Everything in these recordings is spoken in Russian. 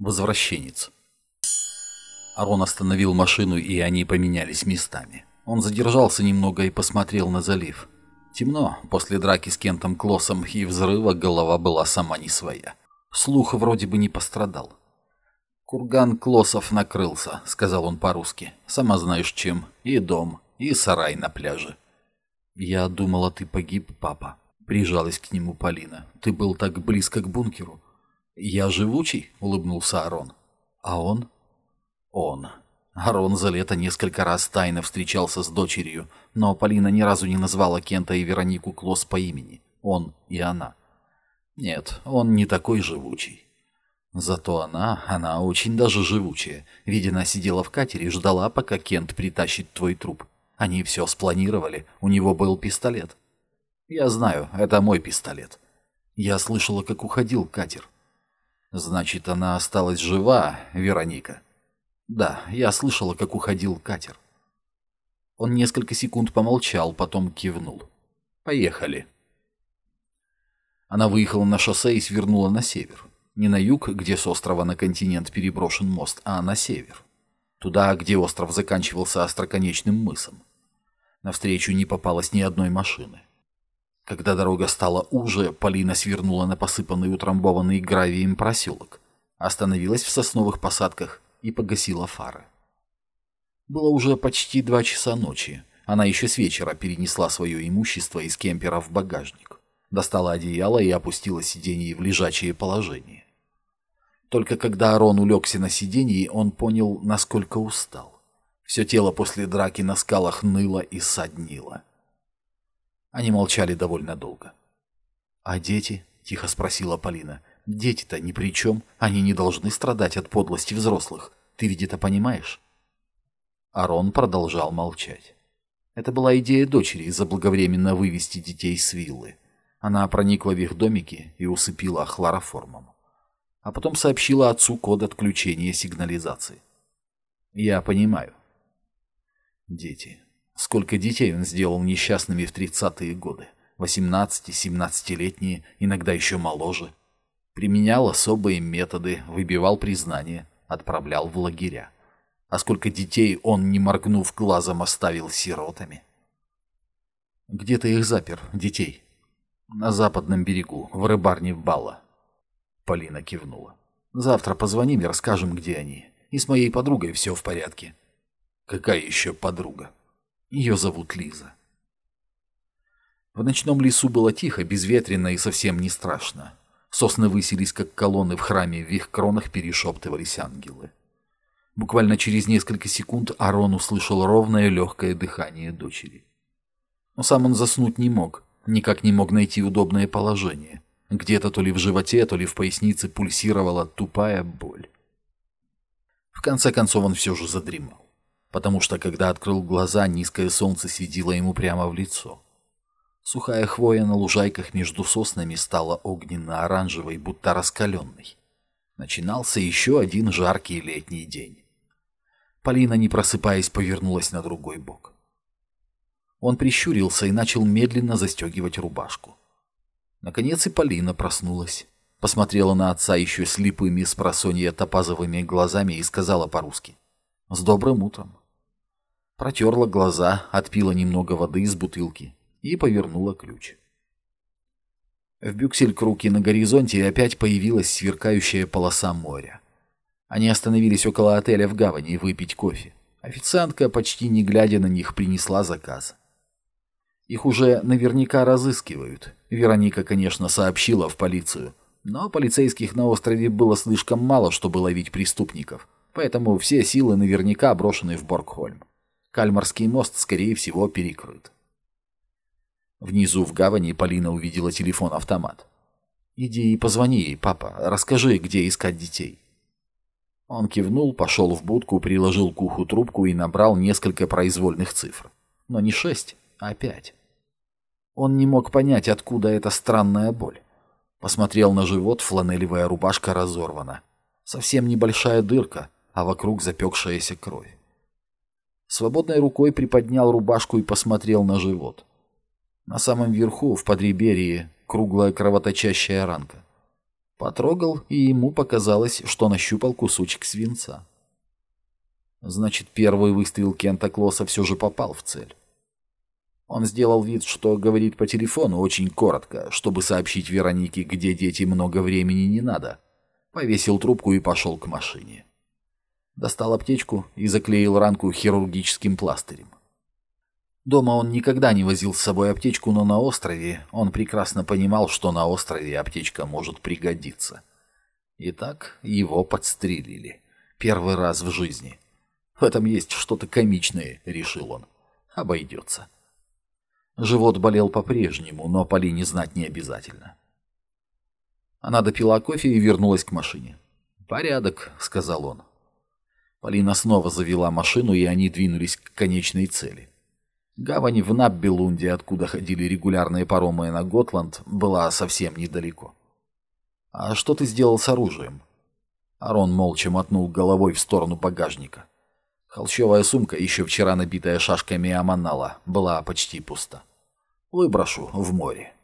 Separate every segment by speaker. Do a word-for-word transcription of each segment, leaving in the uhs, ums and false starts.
Speaker 1: Возвращенец. Арон остановил машину, и они поменялись местами. Он задержался немного и посмотрел на залив. Темно, после драки с Кентом Клоссом и взрыва голова была сама не своя. Слух вроде бы не пострадал. «Курган Клоссов накрылся», — сказал он по-русски. «Сама знаешь чем. И дом, и сарай на пляже». «Я думала, ты погиб, папа», — прижалась к нему Полина. «Ты был так близко к бункеру». «Я живучий?» — улыбнулся Арон. «А он?» «Он». Арон за лето несколько раз тайно встречался с дочерью, но Полина ни разу не назвала Кента и Веронику Клосс по имени. Он и она. Нет, он не такой живучий. Зато она, она очень даже живучая. Ведь она сидела в катере и ждала, пока Кент притащит твой труп. Они все спланировали, у него был пистолет. Я знаю, это мой пистолет. Я слышала, как уходил катер. Значит, она осталась жива, Вероника? Да, я слышала, как уходил катер. Он несколько секунд помолчал, потом кивнул. Поехали. Она выехала на шоссе и свернула на север. Не на юг, где с острова на континент переброшен мост, а на север. Туда, где остров заканчивался остроконечным мысом. Навстречу не попалось ни одной машины. Когда дорога стала уже, Полина свернула на посыпанный утрамбованный гравием проселок, остановилась в сосновых посадках и погасила фары. Было уже почти два часа ночи. Она еще с вечера перенесла свое имущество из кемпера в багажник, достала одеяло и опустила сиденье в лежачее положение. Только когда Арон улегся на сиденье, он понял, насколько устал. Все тело после драки на скалах ныло и саднило. Они молчали довольно долго. «А дети?» — тихо спросила Полина. «Дети-то ни при чем. Они не должны страдать от подлости взрослых. Ты ведь это понимаешь?» Арон продолжал молчать. Это была идея дочери заблаговременно вывести детей с виллы. Она проникла в их домики и усыпила хлороформом. А потом сообщила отцу код отключения сигнализации. «Я понимаю». Дети. Сколько детей он сделал несчастными в тридцатые годы. восемнадцати-семнадцатилетние, иногда еще моложе. Применял особые методы, выбивал признание, отправлял в лагеря. А сколько детей он, не моргнув глазом, оставил сиротами. «Где ты их запер, детей?» «На западном берегу, в рыбарне Балла». Полина кивнула. «Завтра позвоним и расскажем, где они. И с моей подругой все в порядке». «Какая еще подруга?» Ее зовут Лиза. В ночном лесу было тихо, безветренно и совсем не страшно. Сосны высились, как колонны в храме, в их кронах перешептывались ангелы. Буквально через несколько секунд Арон услышал ровное легкое дыхание дочери. Но сам он заснуть не мог, никак не мог найти удобное положение. Где-то то ли в животе, то ли в пояснице пульсировала тупая боль. В конце концов он все же задремал. Потому что, когда открыл глаза, низкое солнце светило ему прямо в лицо. Сухая хвоя на лужайках между соснами стала огненно-оранжевой, будто раскаленной. Начинался еще один жаркий летний день. Полина, не просыпаясь, повернулась на другой бок. Он прищурился и начал медленно застегивать рубашку. Наконец и Полина проснулась. Посмотрела на отца еще слепыми спросонья топазовыми глазами и сказала по-русски: «С добрым утром». Протерла глаза, отпила немного воды из бутылки и повернула ключ. В Бюксель-Круке на горизонте опять появилась сверкающая полоса моря. Они остановились около отеля в гавани выпить кофе. Официантка, почти не глядя на них, принесла заказ. Их уже наверняка разыскивают. Вероника, конечно, сообщила в полицию, но полицейских на острове было слишком мало, чтобы ловить преступников, поэтому все силы наверняка брошены в Боргхольм. Кальмарский мост, скорее всего, перекрыт. Внизу в гавани Полина увидела телефон-автомат. «Иди и позвони ей, папа, расскажи, где искать детей». Он кивнул, пошел в будку, приложил к уху трубку и набрал несколько произвольных цифр. Но не шесть, а пять. Он не мог понять, откуда эта странная боль. Посмотрел на живот, фланелевая рубашка разорвана. Совсем небольшая дырка, а вокруг запекшаяся кровь. Свободной рукой приподнял рубашку и посмотрел на живот. На самом верху, в подреберье, круглая кровоточащая ранка. Потрогал, и ему показалось, что нащупал кусочек свинца. Значит, первый выстрел Кента Клосса все же попал в цель. Он сделал вид, что говорит по телефону очень коротко, чтобы сообщить Веронике, где дети много времени не надо. Повесил трубку и пошел к машине. Достал аптечку и заклеил ранку хирургическим пластырем. Дома он никогда не возил с собой аптечку, но на острове он прекрасно понимал, что на острове аптечка может пригодиться. Итак, его подстрелили. Первый раз в жизни. В этом есть что-то комичное, решил он. Обойдется. Живот болел по-прежнему, но Полине знать не обязательно. Она допила кофе и вернулась к машине. «Порядок», — сказал он. Полина снова завела машину, и они двинулись к конечной цели. Гавань в Наббелунде, откуда ходили регулярные паромы на Готланд, была совсем недалеко. «А что ты сделал с оружием?» Арон молча мотнул головой в сторону багажника. Холщовая сумка, еще вчера набитая шашками аманала, была почти пуста. «Выброшу в море».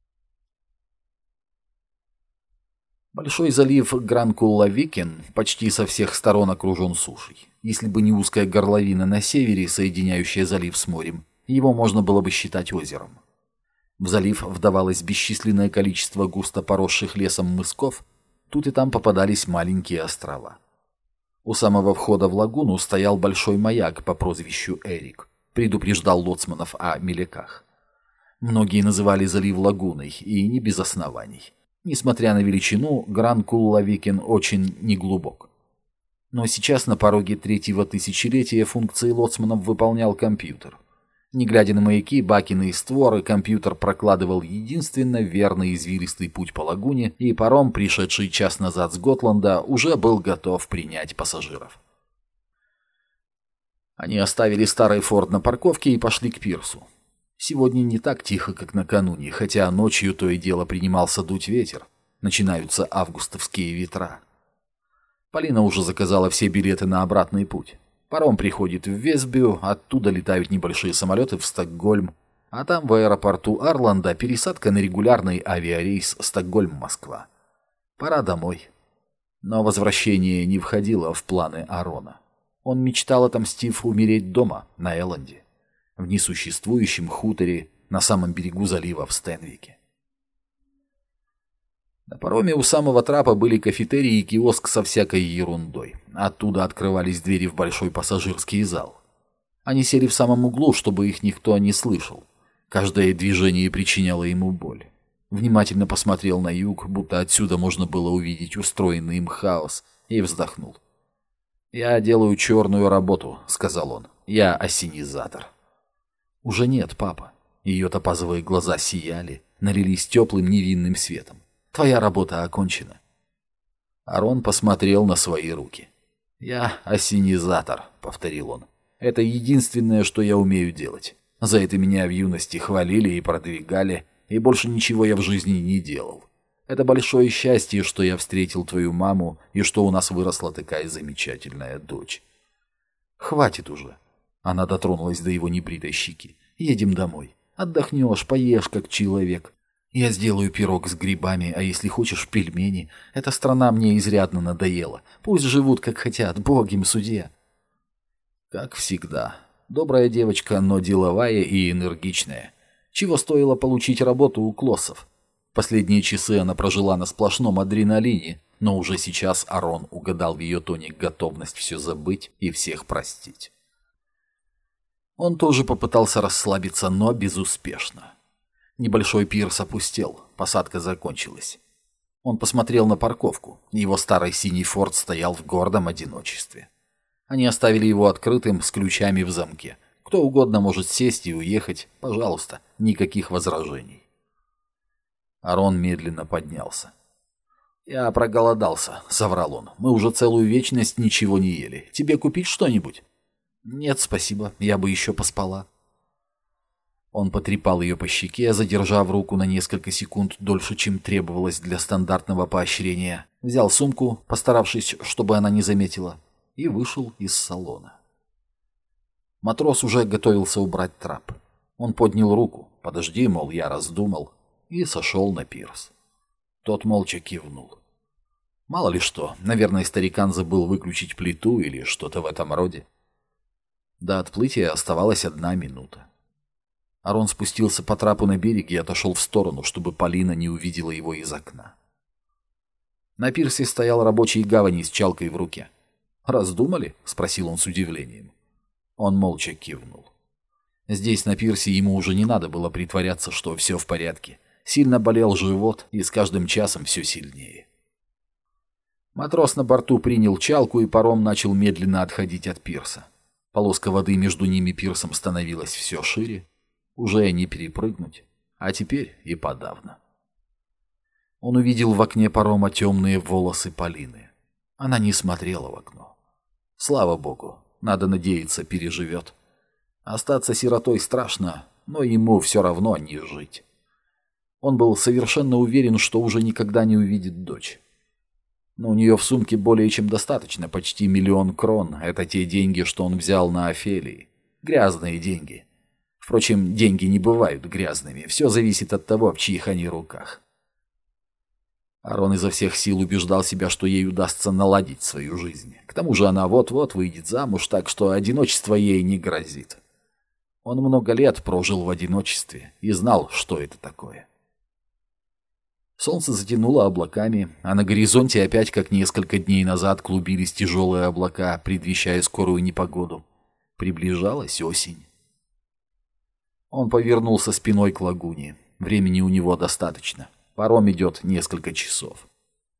Speaker 1: Большой залив Гран-Кулла-Викен почти со всех сторон окружен сушей. Если бы не узкая горловина на севере, соединяющая залив с морем, его можно было бы считать озером. В залив вдавалось бесчисленное количество густо поросших лесом мысков, тут и там попадались маленькие острова. У самого входа в лагуну стоял большой маяк по прозвищу Эрик, предупреждал лоцманов о меляках. Многие называли залив лагуной, и не без оснований. Несмотря на величину, Гран-Кулла-Викен очень неглубок. Но сейчас на пороге третьего тысячелетия функции лоцманов выполнял компьютер. Не глядя на маяки, бакины и створы, компьютер прокладывал единственно верный извилистый путь по лагуне, и паром, пришедший час назад с Готланда, уже был готов принять пассажиров. Они оставили старый форт на парковке и пошли к пирсу. Сегодня не так тихо, как накануне, хотя ночью то и дело принимался дуть ветер. Начинаются августовские ветра. Полина уже заказала все билеты на обратный путь. Паром приходит в Весбю, оттуда летают небольшие самолеты в Стокгольм, а там в аэропорту Арланда пересадка на регулярный авиарейс Стокгольм-Москва. Пора домой. Но возвращение не входило в планы Арона. Он мечтал, отомстив, умереть дома, на Элленде, в несуществующем хуторе на самом берегу залива в Стенвике. На пароме у самого трапа были кафетерий и киоск со всякой ерундой. Оттуда открывались двери в большой пассажирский зал. Они сели в самом углу, чтобы их никто не слышал. Каждое движение причиняло ему боль. Внимательно посмотрел на юг, будто отсюда можно было увидеть устроенный им хаос, и вздохнул. «Я делаю черную работу», — сказал он. «Я ассенизатор». «Уже нет, папа». Ее топазовые глаза сияли, налились теплым невинным светом. «Твоя работа окончена». Арон посмотрел на свои руки. «Я ассенизатор», — повторил он. «Это единственное, что я умею делать. За это меня в юности хвалили и продвигали, и больше ничего я в жизни не делал. Это большое счастье, что я встретил твою маму и что у нас выросла такая замечательная дочь». «Хватит уже». Она дотронулась до его небритой щеки. «Едем домой. Отдохнешь, поешь, как человек. Я сделаю пирог с грибами, а если хочешь, пельмени. Эта страна мне изрядно надоела. Пусть живут, как хотят, Бог им судья». Как всегда. Добрая девочка, но деловая и энергичная. Чего стоило получить работу у Клоссов? Последние часы она прожила на сплошном адреналине, но уже сейчас Арон угадал в ее тоне готовность все забыть и всех простить. Он тоже попытался расслабиться, но безуспешно. Небольшой пирс опустел, посадка закончилась. Он посмотрел на парковку, его старый синий форд стоял в гордом одиночестве. Они оставили его открытым, с ключами в замке. Кто угодно может сесть и уехать, пожалуйста, никаких возражений. Арон медленно поднялся. «Я проголодался», — соврал он. «Мы уже целую вечность ничего не ели. Тебе купить что-нибудь?» «Нет, спасибо, я бы еще поспала». Он потрепал ее по щеке, задержав руку на несколько секунд дольше, чем требовалось для стандартного поощрения. Взял сумку, постаравшись, чтобы она не заметила, и вышел из салона. Матрос уже готовился убрать трап. Он поднял руку. «Подожди, мол, я раздумал», и сошел на пирс. Тот молча кивнул. Мало ли что, наверное, старикан забыл выключить плиту или что-то в этом роде. До отплытия оставалась одна минута. Арон спустился по трапу на берег и отошел в сторону, чтобы Полина не увидела его из окна. На пирсе стоял рабочий гавани с чалкой в руке. «Раздумали?» — спросил он с удивлением. Он молча кивнул. Здесь, на пирсе, ему уже не надо было притворяться, что все в порядке. Сильно болел живот, и с каждым часом все сильнее. Матрос на борту принял чалку, и паром начал медленно отходить от пирса. Полоска воды между ними и пирсом становилась все шире. Уже не перепрыгнуть, а теперь и подавно. Он увидел в окне парома темные волосы Полины. Она не смотрела в окно. Слава богу, надо надеяться, переживет. Остаться сиротой страшно, но ему все равно не жить. Он был совершенно уверен, что уже никогда не увидит дочь. Но у нее в сумке более чем достаточно, почти миллион крон. Это те деньги, что он взял на Офелии. Грязные деньги. Впрочем, деньги не бывают грязными. Все зависит от того, в чьих они руках. Арон изо всех сил убеждал себя, что ей удастся наладить свою жизнь. К тому же она вот-вот выйдет замуж, так что одиночество ей не грозит. Он много лет прожил в одиночестве и знал, что это такое. Солнце затянуло облаками, а на горизонте опять, как несколько дней назад, клубились тяжелые облака, предвещая скорую непогоду. Приближалась осень. Он повернулся спиной к лагуне. Времени у него достаточно. Паром идет несколько часов.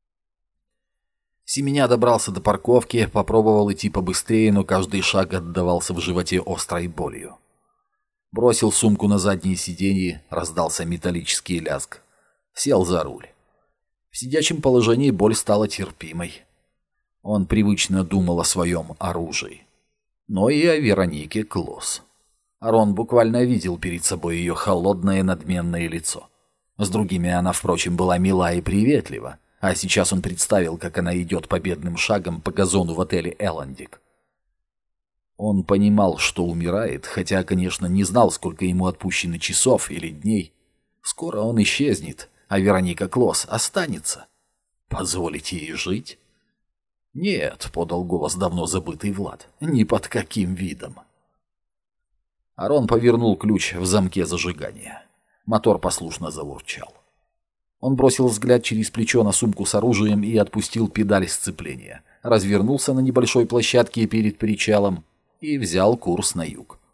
Speaker 1: Семеня добрался до парковки, попробовал идти побыстрее, но каждый шаг отдавался в животе острой болью. Бросил сумку на заднее сиденье, раздался металлический лязг. Сел за руль. В сидячем положении боль стала терпимой. Он привычно думал о своем оружии. Но и о Веронике Клосс. Арон буквально видел перед собой ее холодное надменное лицо. С другими она, впрочем, была мила и приветлива, а сейчас он представил, как она идет победным шагом по газону в отеле «Элландик». Он понимал, что умирает, хотя, конечно, не знал, сколько ему отпущено часов или дней. Скоро он исчезнет, а Вероника Клосс останется. Позволить ей жить? Нет, — подал голос давно забытый Влад, — ни под каким видом. Арон повернул ключ в замке зажигания. Мотор послушно заурчал. Он бросил взгляд через плечо на сумку с оружием и отпустил педаль сцепления. Развернулся на небольшой площадке перед причалом и взял курс на юг.